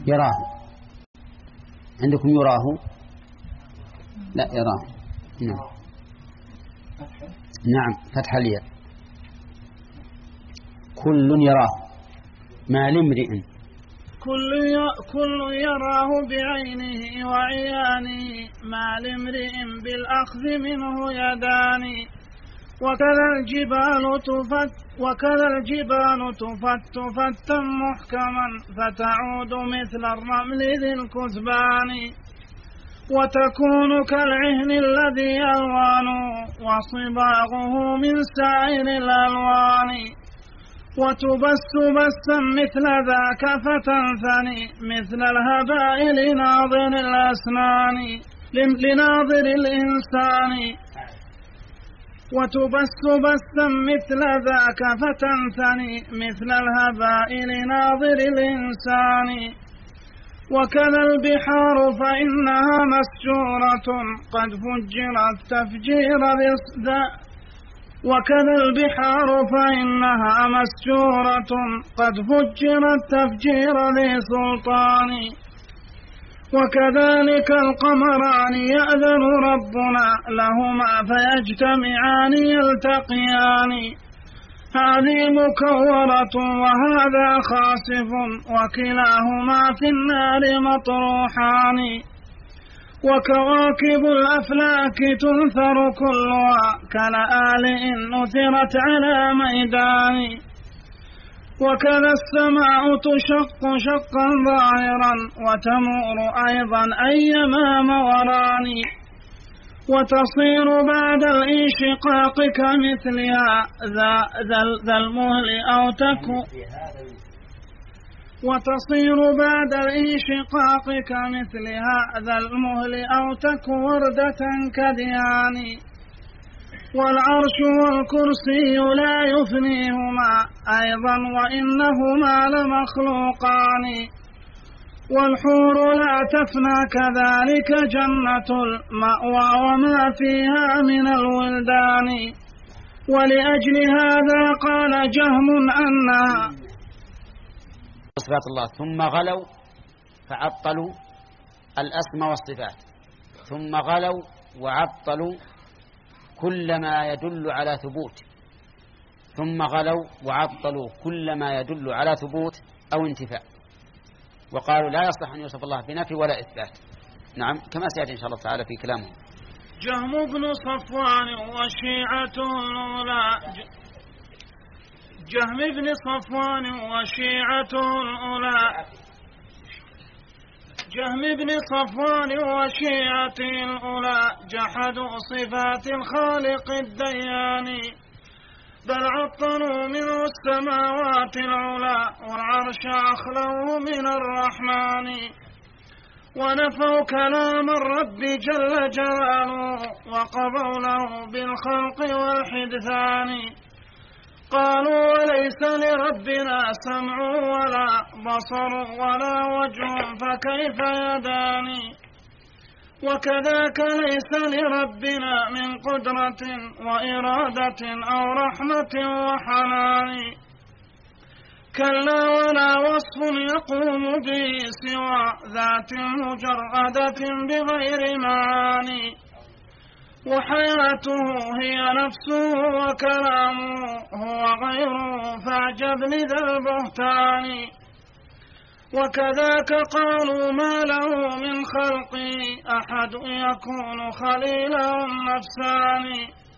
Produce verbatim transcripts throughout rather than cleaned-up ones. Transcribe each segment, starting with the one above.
يراه. عندكم يراه؟ لا يراه. نعم نعم فتح الياء. كل يراه ما لامرئ. كل كل يراه بعينه وعيانه ما لامرئ بالأخذ منه يدان. وكذا الجبال تفت وكذا الجبال تفت فتا محكما فتعود مثل الرمل ذي الكثبان. وتكون كالعهن الذي يلوان وصباغه من سائر الألوان. وتبس بسا مثل ذاك فتنثني مثل الهباء لناظر الأسنان لناظر الإنسان. وتبس بسا مثل ذاك فتنثني مثل الهباء لناظر الإنسان. وكذا البحار فإنها مسجورة قد فجرت تفجير وكذا البحار فإنها مسجورة قد فجرت تفجير ذي سلطان. وكذلك القمران يأذن ربنا لهما فيجتمعان يلتقيان. هذه مكورة وهذا خاسف وكلاهما في النار مطروحان. وكواكب الأفلاك تنثر كلها كلآلئ نثرت على ميدان. وكذا السماء تشق شقا ظاهرا وتمور أيضا أيما موران. وتصير بعد الانشقاق كمثلها ذا المهل أو تكو وتصير بعد الانشقاق كمثلها ذا المهل أو تك وردة كديان. والعرش والكرسي لا يفنيهما أيضا وإنهما لمخلوقان. والحور لا تفنى كذلك جنة المأوى وما فيها من الولدان. ولأجل هذا قال جهم أنها صفات الله ثم غلوا فعطلوا الأسماء والصفات، ثم غلوا وعطلوا كل ما يدل على ثبوت، ثم غلوا وعطلوا كل ما يدل على ثبوت أو انتفاء، وقالوا لا يصلح أن يوصف الله بنفي ولا إثبات. نعم كما سيأتي إن شاء الله تعالى في كلامه. جهم بن صفوان وشيعته الأولى جهم بن صفوان وشيعته الأولى جهم بن صفوان وشيعته الأولى جحدوا صفات الخالق الديان. بل عطلوا منه السماوات العلى والعرش أخلوه من الرحمن. ونفوا كلام الرب جل جلاله وقضوا له بالخلق والحدثان. قالوا وليس لربنا سمع ولا بصر ولا وجه فكيف يدان. وكذاك ليس لربنا من قدرة وإرادة أو رحمة وحنان. كلا ولا وصف يقوم به سوى ذات مجردة بغير معاني. وحياته هي نفسه وكلامه هو غيره فاعجب لذا البهتان. وكذاك قالوا ما له من خلقه أحد يكون خليله النفسان.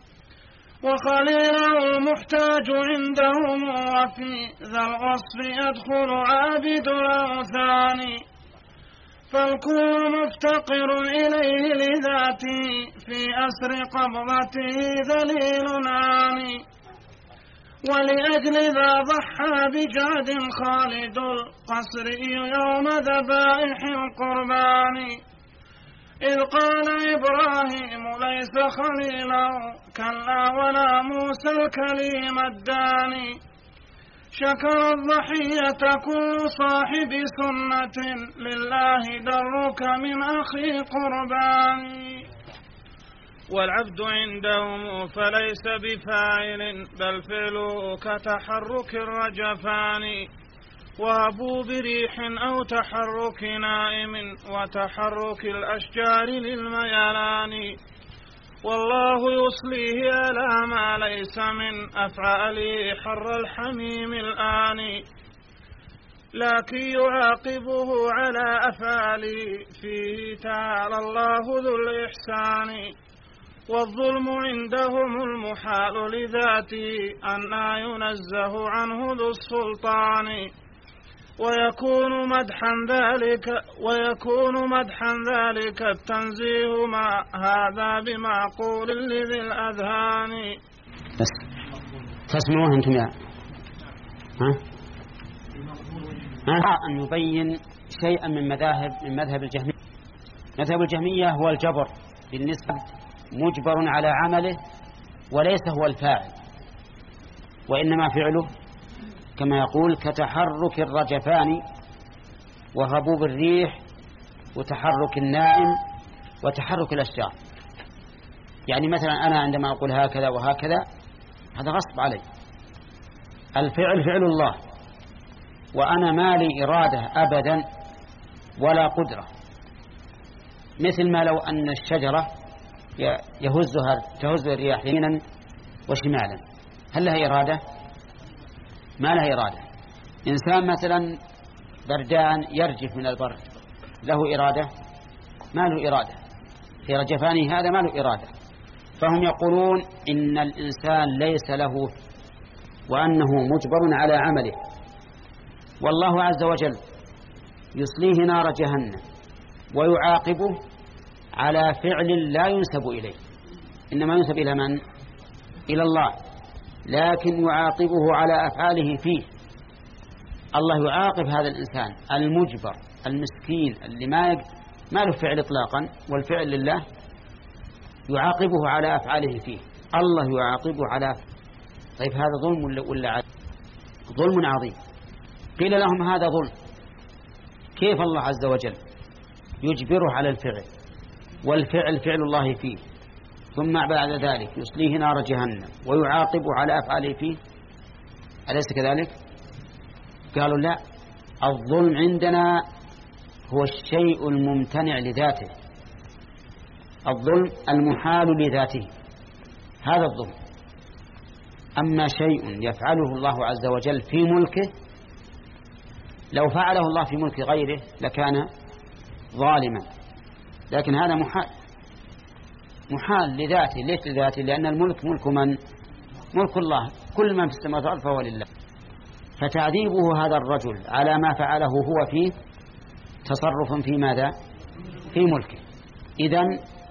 وخليله المحتاج عندهم وفي ذا الوصف يدخل عابد الأوثان. فالكون مفتقر إليه لذاته في أسر قبضته ذليل عاني. ولأجل ذا ضحى بجاد خالد القصري يوم ذبائح القربان. إذ قال إبراهيم ليس خليلا كلا ولا موسى الكليم الداني. شكر الضحية كل صاحب سنة لله درك من أخي قربان. والعبد عندهم فليس بفاعل بل فعله كتحرك الرجفان. وهبوا بريح أو تحرك نائم وتحرك الأشجار للميلان والله يصليه على ما ليس من أفعاله حر الحميم الآن لكن يعاقبه على أفعاله فيه تعالى الله ذو الإحسان والظلم عندهم المحال لذاته أن ينزه عنه ذو السلطان ويكون مدحا ذلك ويكون مدحا ذلك التنزيه ما هذا بمعقول لذي الأذهان. تسمعون أنتم يا ها؟ ها أن يبين شيئا من مذاهب من مذهب الجهمية. مذهب الجهمية هو الجبر بالنسبة مجبر على عمله وليس هو الفاعل وإنما فعله كما يقول كتحرك الرجفان وهبوب الريح وتحرك النائم وتحرك الأشجار. يعني مثلا أنا عندما أقول هكذا وهكذا هذا غصب علي، الفعل فعل الله وأنا ما لي إرادة أبدا ولا قدرة، مثل ما لو أن الشجرة يهزها تهز الرياح يمينا وشمالا، هل لها إرادة؟ ما لها إرادة. إنسان مثلا بردان يرجف من البرد له إرادة؟ ما له إرادة، في رجفانه هذا ما له إرادة. فهم يقولون إن الإنسان ليس له وأنه مجبر على عمله، والله عز وجل يصليه نار جهنم ويعاقبه على فعل لا ينسب إليه، إنما ينسب إلى من؟ إلى الله، لكن يعاقبه على أفعاله فيه. الله يعاقب هذا الإنسان المجبر المسكين اللي ما يق... ما له فعل إطلاقا والفعل لله، يعاقبه على أفعاله فيه. الله يعاقبه على طيب هذا ظلم ولا, ولا عدل؟ ظلم عظيم. قيل لهم هذا ظلم، كيف الله عز وجل يجبره على الفعل والفعل فعل الله فيه ثم بعد ذلك يصليه نار جهنم ويعاقبه على أفعاله فيه؟ أليس كذلك؟ قالوا لا، الظلم عندنا هو الشيء الممتنع لذاته، الظلم المحال لذاته، هذا الظلم. أما شيء يفعله الله عز وجل في ملكه، لو فعله الله في ملك غيره لكان ظالما، لكن هذا محال محال لذاته. ليش لذاته؟ لأن الملك ملك من؟ ملك الله، كل من في السماوات فهو لله. فتعذيبه هذا الرجل على ما فعله هو فيه تصرف في ماذا؟ في ملكه. إذن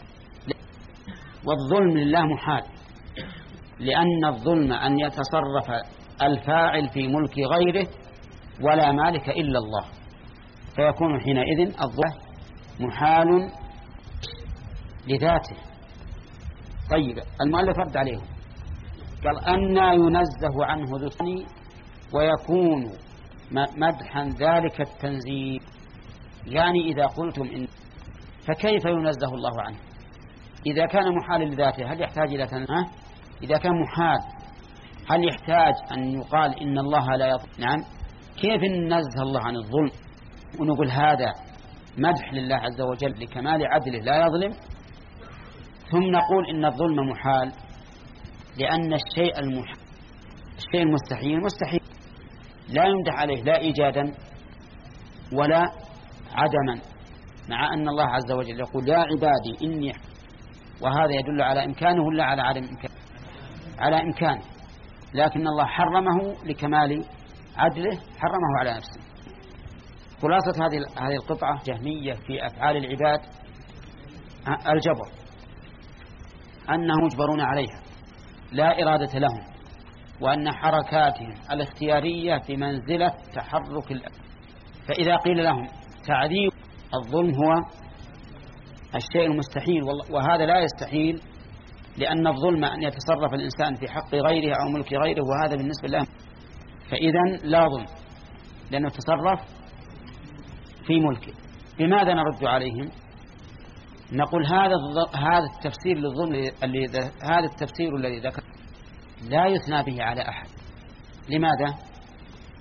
والظلم لله محال، لأن الظلم أن يتصرف الفاعل في ملك غيره ولا مالك إلا الله، فيكون حينئذ الظلم محال لذاته. طيب المؤلف رد عليه قال أن ينزه عنه ذثني ويكون مدحا ذلك التنزيه. يعني إذا قلتم إن فكيف ينزه الله عنه؟ إذا كان محال لذاته هل يحتاج إلى تنزيه؟ إذا كان محال هل يحتاج أن يقال إن الله لا يظلم؟ نعم. كيف ننزه الله عن الظلم ونقول هذا مدح لله عز وجل لكمال عدله لا يظلم، ثم نقول إن الظلم محال؟ لأن الشيء المحال الشيء المستحيل مستحيل لا يمدح عليه لا إيجادا ولا عدما، مع أن الله عز وجل يقول يا عبادي إني، وهذا يدل على إمكانه لا على عدم إمكانه، على إمكانه، لكن الله حرمه لكمال عدله، حرمه على نفسه. خلاصة هذه هذه القطعة جهمية في أفعال العباد الجبر، أنهم مجبرون عليها لا إرادة لهم، وأن حركاتهم الاختيارية بمنزلة تحرك الأفعال. فإذا قيل لهم تعذيب الظلم هو الشيء المستحيل، وهذا لا يستحيل، لأن الظلم أن يتصرف الإنسان في حق غيره أو ملك غيره، وهذا بالنسبة له فإذا لا ظلم لأنه تصرف في ملكه. بماذا نرد عليهم؟ نقول هذا هذا التفسير للظلم الذي هذا التفسير الذي ذكر لا يثنى به على أحد. لماذا؟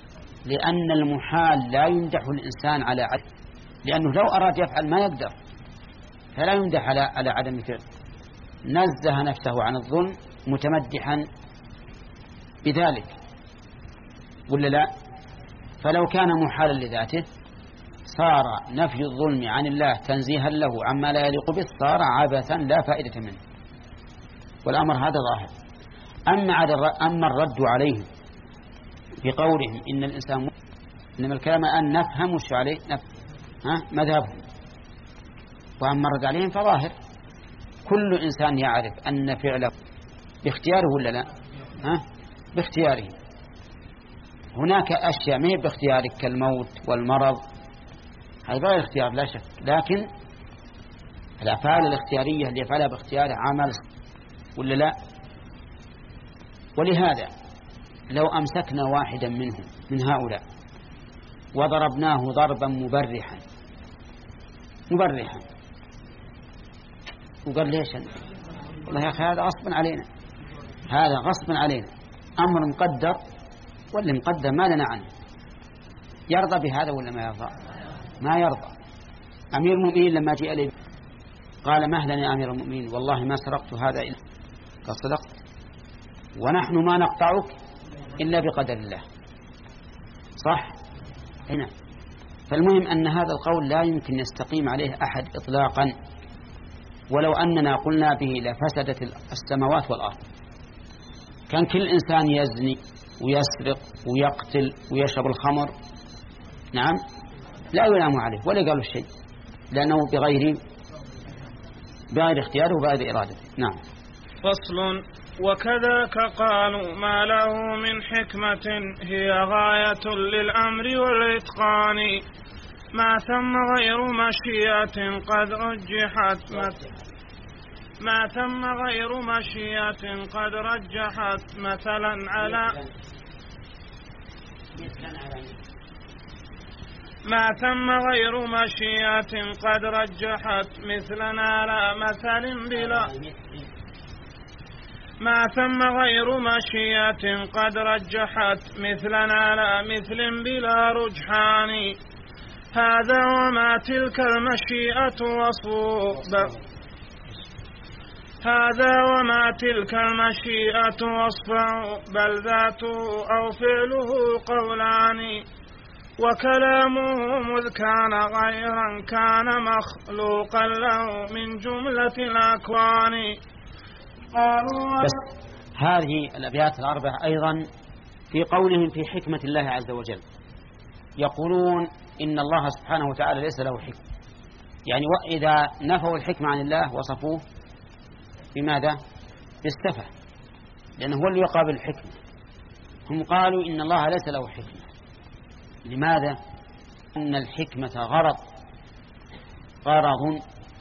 لأن المحال لا يمدح الإنسان على عدم، لأنه لو أراد يفعل ما يقدر، فلا يمدح على على عدم فعل. نزه نفسه عن الظلم متمدحا بذلك، ولا لا؟ فلو كان محالا لذاته صار نفي الظلم عن الله تنزيها له عما لا يليق به، صار عبثا لا فائدة منه، والأمر هذا ظاهر. أما أما الرد عليهم بقولهم إن الإنسان، إنما الكلام أن نفهم وش عليه نفهم ها مذهبهم، وأما الرد عليهم فظاهر كل إنسان يعرف أن فعله باختياره ولا لا؟ ها باختياره. هناك أشياء ما هي باختيارك كالموت والمرض، هذا غير اختيار لا شك، لكن الأفعال الاختيارية اللي يفعلها باختياره عمل ولا لا؟ ولهذا لو أمسكنا واحدا منهم من هؤلاء وضربناه ضربا مبرحا مبرحا وقال ليش والله يا أخي هذا غصبا علينا، هذا غصبا علينا، أمر مقدر، واللي مقدر ما لنا عنه، يرضى بهذا ولا ما يرضى؟ ما يرضى. أمير المؤمنين لما جاء إليه قال مهلا يا أمير المؤمنين والله ما سرقت هذا إلا قد صدقت، ونحن ما نقطعك إلا بقدر الله. صح هنا. فالمهم أن هذا القول لا يمكن يستقيم عليه أحد إطلاقا، ولو أننا قلنا به لفسدت السماوات والأرض، كان كل إنسان يزني ويسرق ويقتل ويشرب الخمر، نعم لا يلام عليه ولا قالوا شيء، لأنه بغير بغير اختياره وبغير إرادته. نعم. فصل. وكذاك قالوا ما له من حكمة هي غاية للأمر والإتقان، ما ثم غير مشيئة قد رجحت ما ثم غير مشيئة قد رجحت مثلا على ما ثم غير مشيئة قد رجحت مثلنا على مثل بلا ما ثم غير مشيئة قد رجحت مثلنا على مثل بلا رجحان، هذا وما تلك المشيئة وصف هذا وما تلك المشيئة وصفه بل ذاته أو فعله قولان، وكلامه مذ كان غيرا كان مخلوقا له من جملة الأكوان. بس هذه الأبيات الأربعة أيضا في قولهم في حكمة الله عز وجل، يقولون إن الله سبحانه وتعالى ليس له حكمة، يعني وإذا نفوا الحكمة عن الله وصفوه بماذا؟ بالسفه، لأنه هو اللي يقابل الحكمة. هم قالوا إن الله ليس له حكمة. لماذا؟ أن الحكمة غرض غرض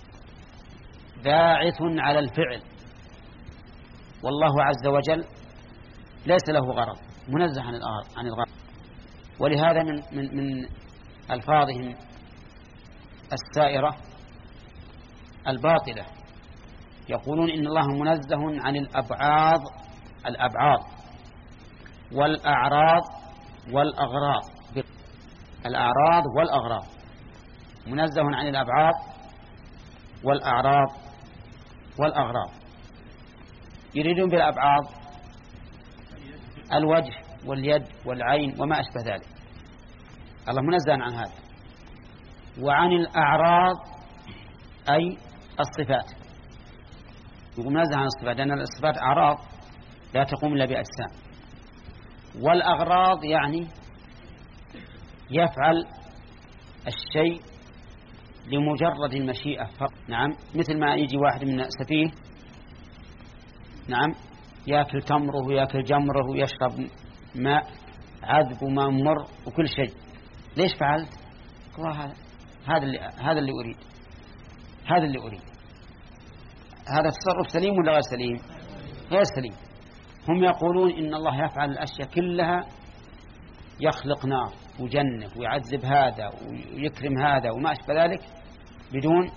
باعث على الفعل، والله عز وجل ليس له غرض، منزه عن الغرض. ولهذا من من من ألفاظهم السائرة الباطلة يقولون إن الله منزه عن الأبعاض الأبعاض والأعراض والأغراض. الأعراض والأغراض، منزه عن الأبعاض والأعراض والأغراض. يريدون بالأبعاض الوجه واليد والعين وما أشبه ذلك، الله منزه عن هذا. وعن الأعراض أي الصفات، يقول منزه عن الصفات لأن الصفات أعراض لا تقوم إلا بأجسام. والأغراض يعني يفعل الشيء لمجرد المشيئة فقط. نعم، مثل ما يجي واحد من سفيه نعم يأكل تمره ويأكل جمره ويشرب ماء عذب وماء مر وكل شيء، ليش فعلت؟ هذا هذا اللي هذا اللي أريد هذا اللي أريد هذا التصرف سليم ولا غير سليم؟ غير سليم. هم يقولون إن الله يفعل الأشياء كلها، يخلق نار وجنة ويعذب هذا ويكرم هذا وما أشبه ذلك بدون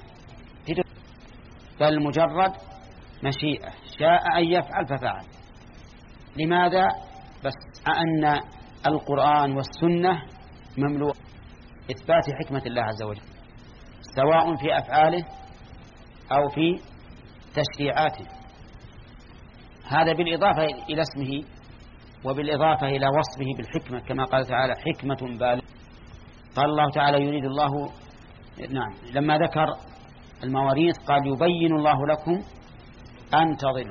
بل مجرد مشيئة، شاء أن يفعل ففعل. لماذا؟ بس أن القرآن والسنة مملوء إثبات حكمة الله عز وجل، سواء في أفعاله أو في تشريعاته. هذا بالإضافة إلى اسمه وبالإضافة إلى وصفه بالحكمة، كما قال تعالى حكمة بالغة. قال الله تعالى يريد الله، نعم، لما ذكر المواريث قال يبين الله لكم أن تضلوا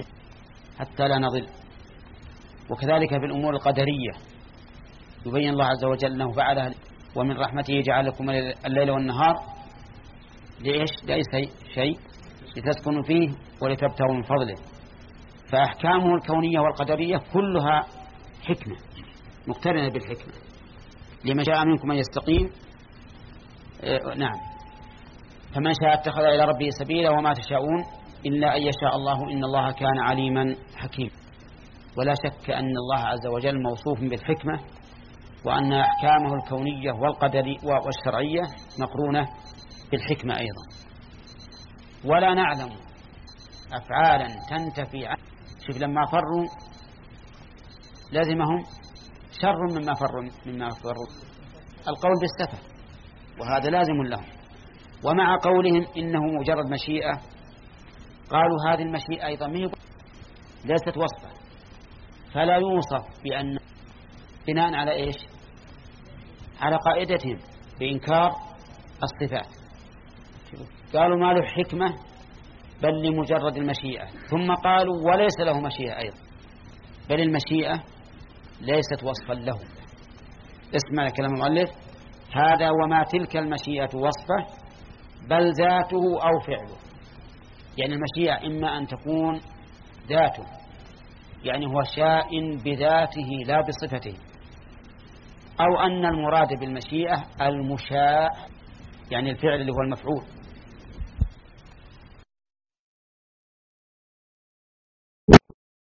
حتى لا نضل. وكذلك في الأمور القدرية يبين الله عز وجل أنه فعلها، ومن رحمته يجعل لكم الليل والنهار ليش؟ ليس شيء لتسكنوا فيه ولتبتغوا من فضله. فأحكامه الكونية والقدرية كلها حكمة مقترنة بالحكمة. لمن شاء منكم أن يستقيم، آه نعم، فمن شاء اتخذ إلى ربه سبيلا وما تشاءون إلا أن يشاء الله إن الله كان عليما حكيما. ولا شك أن الله عز وجل موصوف بالحكمة، وأن أحكامه الكونية والقدرية والشرعية مقرونة بالحكمة أيضا. ولا نعلم أفعالا تنتفي عنه. شوف لما فروا لازمهم شر مما فروا مما فروا القول بالسفه، وهذا لازم لهم. ومع قولهم إنه مجرد مشيئة، قالوا هذه المشيئة أيضا ليست وصفة، فلا يوصف بأن بناء على إيش؟ على قاعدتهم بإنكار الصفات. قالوا ما له حكمة بل لمجرد المشيئة، ثم قالوا وليس له مشيئة أيضا، بل المشيئة ليست وصفا له. اسمع كلام المؤلف: هذا وما تلك المشيئة وصفه بل ذاته أو فعله. يعني المشيئة إما أن تكون ذاته، يعني هو شاء بذاته لا بصفته، أو أن المراد بالمشيئة المشاء، يعني الفعل اللي هو المفعول.